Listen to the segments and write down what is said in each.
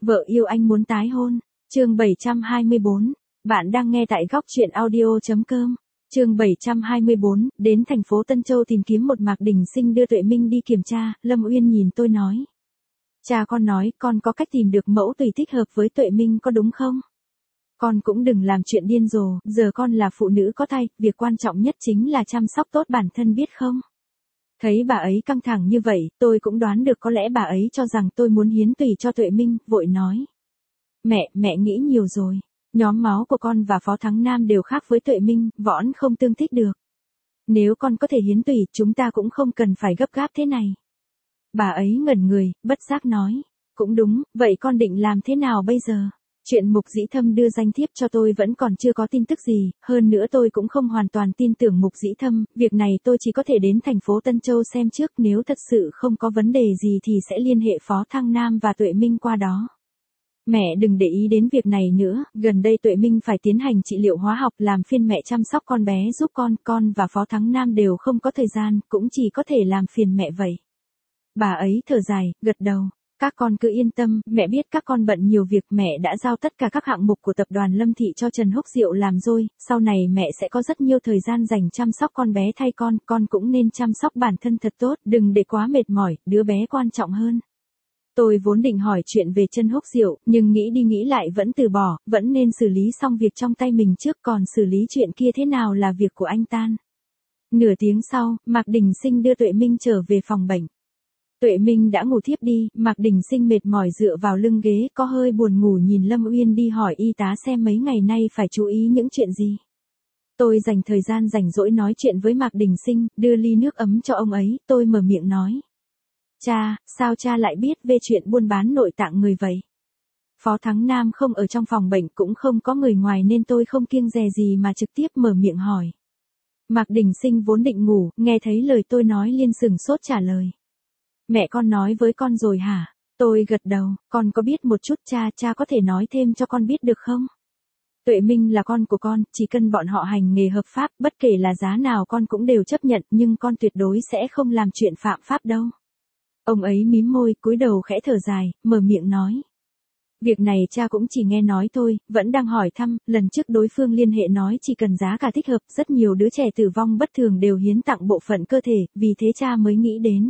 Vợ yêu anh muốn tái hôn. Chương 724. Bạn đang nghe tại góc truyện audio.com. Chương 724, đến thành phố Tân Châu tìm kiếm một Mạc Đình Sinh đưa Tuệ Minh đi kiểm tra, Lâm Uyên nhìn tôi nói. Cha con nói con có cách tìm được mẫu tùy thích hợp với Tuệ Minh có đúng không? Con cũng đừng làm chuyện điên rồ, giờ con là phụ nữ có thai, việc quan trọng nhất chính là chăm sóc tốt bản thân biết không? Thấy bà ấy căng thẳng như vậy, tôi cũng đoán được có lẽ bà ấy cho rằng tôi muốn hiến tùy cho Tuệ Minh, vội nói. Mẹ nghĩ nhiều rồi. Nhóm máu của con và Phó Thắng Nam đều khác với Tuệ Minh, võn không tương thích được. Nếu con có thể hiến tùy, chúng ta cũng không cần phải gấp gáp thế này. Bà ấy ngẩn người, bất giác nói. Cũng đúng, vậy con định làm thế nào bây giờ? Chuyện Mục Dĩ Thâm đưa danh thiếp cho tôi vẫn còn chưa có tin tức gì, hơn nữa tôi cũng không hoàn toàn tin tưởng Mục Dĩ Thâm, việc này tôi chỉ có thể đến thành phố Tân Châu xem trước, nếu thật sự không có vấn đề gì thì sẽ liên hệ Phó Thăng Nam và Tuệ Minh qua đó. Mẹ đừng để ý đến việc này nữa, gần đây Tuệ Minh phải tiến hành trị liệu hóa học làm phiên mẹ chăm sóc con bé giúp con và Phó Thắng Nam đều không có thời gian, cũng chỉ có thể làm phiền mẹ vậy. Bà ấy thở dài, gật đầu. Các con cứ yên tâm, mẹ biết các con bận nhiều việc, mẹ đã giao tất cả các hạng mục của tập đoàn Lâm Thị cho Trần Húc Diệu làm rồi, sau này mẹ sẽ có rất nhiều thời gian dành chăm sóc con bé thay con cũng nên chăm sóc bản thân thật tốt, đừng để quá mệt mỏi, đứa bé quan trọng hơn. Tôi vốn định hỏi chuyện về Trần Húc Diệu, nhưng nghĩ đi nghĩ lại vẫn từ bỏ, vẫn nên xử lý xong việc trong tay mình trước, còn xử lý chuyện kia thế nào là việc của anh ta. Nửa tiếng sau, Mạc Đình Sinh đưa Tuệ Minh trở về phòng bệnh. Tuệ Minh đã ngủ thiếp đi, Mạc Đình Sinh mệt mỏi dựa vào lưng ghế, có hơi buồn ngủ nhìn Lâm Uyên đi hỏi y tá xem mấy ngày nay phải chú ý những chuyện gì. Tôi dành thời gian rảnh rỗi nói chuyện với Mạc Đình Sinh, đưa ly nước ấm cho ông ấy, tôi mở miệng nói. Cha, sao cha lại biết về chuyện buôn bán nội tạng người vậy? Phó Thắng Nam không ở trong phòng bệnh, cũng không có người ngoài nên tôi không kiêng dè gì mà trực tiếp mở miệng hỏi. Mạc Đình Sinh vốn định ngủ, nghe thấy lời tôi nói liền sừng sốt trả lời. Mẹ con nói với con rồi hả? Tôi gật đầu, con có biết một chút cha có thể nói thêm cho con biết được không? Tuệ Minh là con của con, chỉ cần bọn họ hành nghề hợp pháp, bất kể là giá nào con cũng đều chấp nhận, nhưng con tuyệt đối sẽ không làm chuyện phạm pháp đâu. Ông ấy mím môi, cúi đầu khẽ thở dài, mở miệng nói. Việc này cha cũng chỉ nghe nói thôi, vẫn đang hỏi thăm, lần trước đối phương liên hệ nói chỉ cần giá cả thích hợp, rất nhiều đứa trẻ tử vong bất thường đều hiến tặng bộ phận cơ thể, vì thế cha mới nghĩ đến.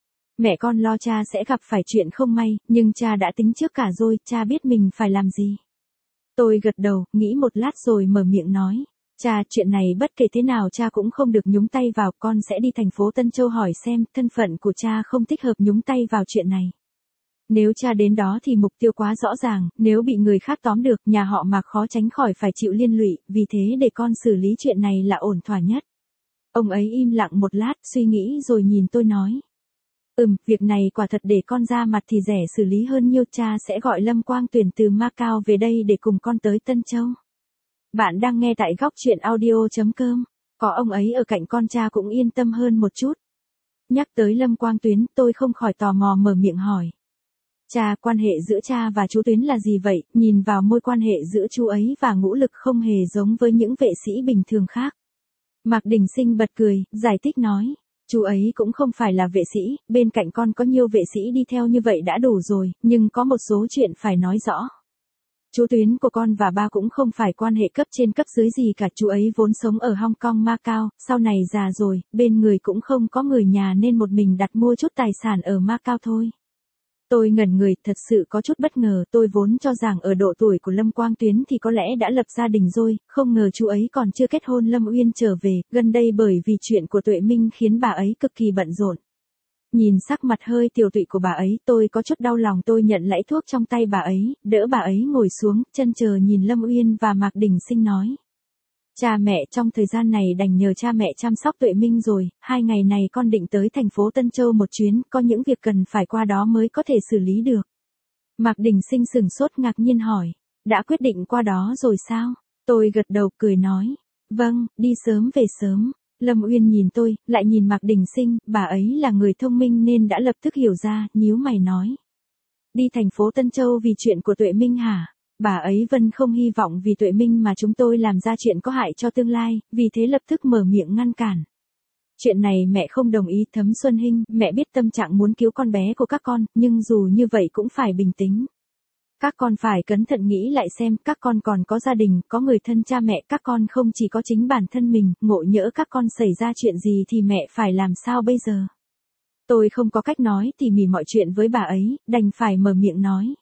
Mẹ con lo cha sẽ gặp phải chuyện không may, nhưng cha đã tính trước cả rồi, cha biết mình phải làm gì. Tôi gật đầu, nghĩ một lát rồi mở miệng nói. Cha, chuyện này bất kể thế nào cha cũng không được nhúng tay vào, con sẽ đi thành phố Tân Châu hỏi xem, thân phận của cha không thích hợp nhúng tay vào chuyện này. Nếu cha đến đó thì mục tiêu quá rõ ràng, nếu bị người khác tóm được, nhà họ Mạc khó tránh khỏi phải chịu liên lụy, vì thế để con xử lý chuyện này là ổn thỏa nhất. Ông ấy im lặng một lát, suy nghĩ rồi nhìn tôi nói. Việc này quả thật để con ra mặt thì rẻ xử lý hơn nhiều, cha sẽ gọi Lâm Quang Tuyển từ Macau về đây để cùng con tới Tân Châu. Bạn đang nghe tại góc truyện audio.com, có ông ấy ở cạnh con cha cũng yên tâm hơn một chút. Nhắc tới Lâm Quang Tuyến, tôi không khỏi tò mò mở miệng hỏi. Cha, quan hệ giữa cha và chú Tuyến là gì vậy? Nhìn vào mối quan hệ giữa chú ấy và Ngũ Lực không hề giống với những vệ sĩ bình thường khác. Mạc Đình Sinh bật cười, giải thích nói. Chú ấy cũng không phải là vệ sĩ, bên cạnh con có nhiều vệ sĩ đi theo như vậy đã đủ rồi, nhưng có một số chuyện phải nói rõ. Chú Tuyến của con và ba cũng không phải quan hệ cấp trên cấp dưới gì cả, chú ấy vốn sống ở Hong Kong Macau, sau này già rồi, bên người cũng không có người nhà nên một mình đặt mua chút tài sản ở Macau thôi. Tôi ngẩn người, thật sự có chút bất ngờ, tôi vốn cho rằng ở độ tuổi của Lâm Quang Tuyến thì có lẽ đã lập gia đình rồi, không ngờ chú ấy còn chưa kết hôn. Lâm Uyên trở về, gần đây bởi vì chuyện của Tuệ Minh khiến bà ấy cực kỳ bận rộn. Nhìn sắc mặt hơi tiều tụy của bà ấy, tôi có chút đau lòng, tôi nhận lẫy thuốc trong tay bà ấy, đỡ bà ấy ngồi xuống, chân chờ nhìn Lâm Uyên và Mạc Đình Sinh nói. Cha mẹ, trong thời gian này đành nhờ cha mẹ chăm sóc Tuệ Minh rồi, 2 ngày này con định tới thành phố Tân Châu một chuyến, có những việc cần phải qua đó mới có thể xử lý được. Mạc Đình Sinh sừng sốt ngạc nhiên hỏi, đã quyết định qua đó rồi sao? Tôi gật đầu cười nói, vâng, đi sớm về sớm. Lâm Uyên nhìn tôi, lại nhìn Mạc Đình Sinh, bà ấy là người thông minh nên đã lập tức hiểu ra, nhíu mày nói. Đi thành phố Tân Châu vì chuyện của Tuệ Minh hả? Bà ấy Vân không hy vọng vì Tuệ Minh mà chúng tôi làm ra chuyện có hại cho tương lai, vì thế lập tức mở miệng ngăn cản. Chuyện này mẹ không đồng ý. Thấm Xuân Hinh, mẹ biết tâm trạng muốn cứu con bé của các con, nhưng dù như vậy cũng phải bình tĩnh. Các con phải cẩn thận nghĩ lại xem, các con còn có gia đình, có người thân cha mẹ, các con không chỉ có chính bản thân mình, ngộ nhỡ các con xảy ra chuyện gì thì mẹ phải làm sao bây giờ? Tôi không có cách nói tỉ mỉ mọi chuyện với bà ấy, đành phải mở miệng nói.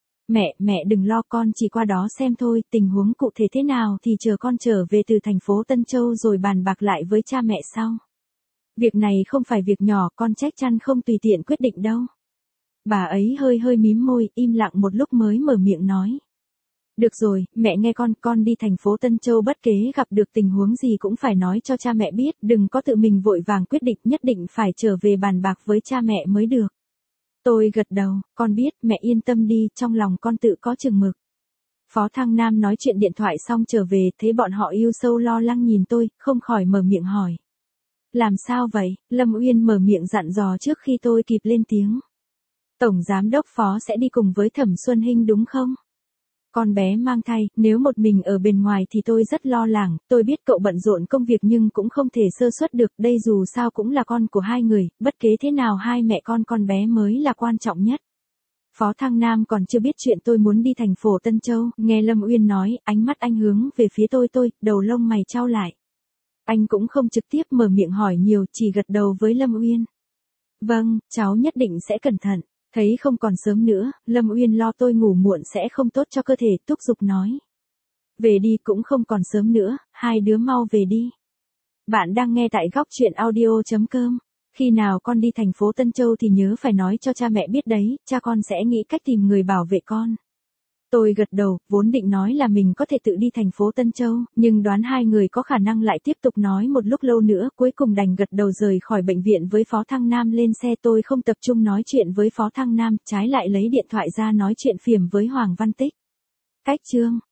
Mẹ đừng lo, con chỉ qua đó xem thôi, tình huống cụ thể thế nào thì chờ con trở về từ thành phố Tân Châu rồi bàn bạc lại với cha mẹ sau. Việc này không phải việc nhỏ, con chắc chắn không tùy tiện quyết định đâu. Bà ấy hơi mím môi, im lặng một lúc mới mở miệng nói. Được rồi, mẹ nghe con đi thành phố Tân Châu bất kể gặp được tình huống gì cũng phải nói cho cha mẹ biết, đừng có tự mình vội vàng quyết định, nhất định phải trở về bàn bạc với cha mẹ mới được. Tôi gật đầu, con biết, mẹ yên tâm đi, trong lòng con tự có chừng mực. Phó Thăng Nam nói chuyện điện thoại xong trở về, thấy bọn họ yêu sâu lo lắng nhìn tôi, không khỏi mở miệng hỏi. Làm sao vậy? Lâm Uyên mở miệng dặn dò trước khi tôi kịp lên tiếng. Tổng Giám đốc Phó sẽ đi cùng với Thẩm Xuân Hinh đúng không? Con bé mang thai, nếu một mình ở bên ngoài thì tôi rất lo lắng, tôi biết cậu bận rộn công việc nhưng cũng không thể sơ suất được, đây dù sao cũng là con của hai người, bất kể thế nào hai mẹ con bé mới là quan trọng nhất. Phó Thăng Nam còn chưa biết chuyện tôi muốn đi thành phố Tân Châu, nghe Lâm Uyên nói, ánh mắt anh hướng về phía tôi, đầu lông mày chau lại. Anh cũng không trực tiếp mở miệng hỏi nhiều, chỉ gật đầu với Lâm Uyên. Vâng, cháu nhất định sẽ cẩn thận. Thấy không còn sớm nữa, Lâm Uyên lo tôi ngủ muộn sẽ không tốt cho cơ thể, thúc giục nói. Về đi, cũng không còn sớm nữa, hai đứa mau về đi. Bạn đang nghe tại góc truyện audio.com. Khi nào con đi thành phố Tân Châu thì nhớ phải nói cho cha mẹ biết đấy, cha con sẽ nghĩ cách tìm người bảo vệ con. Tôi gật đầu, vốn định nói là mình có thể tự đi thành phố Tân Châu, nhưng đoán hai người có khả năng lại tiếp tục nói một lúc lâu nữa, cuối cùng đành gật đầu rời khỏi bệnh viện với Phó Thăng Nam lên xe. Tôi không tập trung nói chuyện với Phó Thăng Nam, trái lại lấy điện thoại ra nói chuyện phiềm với Hoàng Văn Tích. Cách chương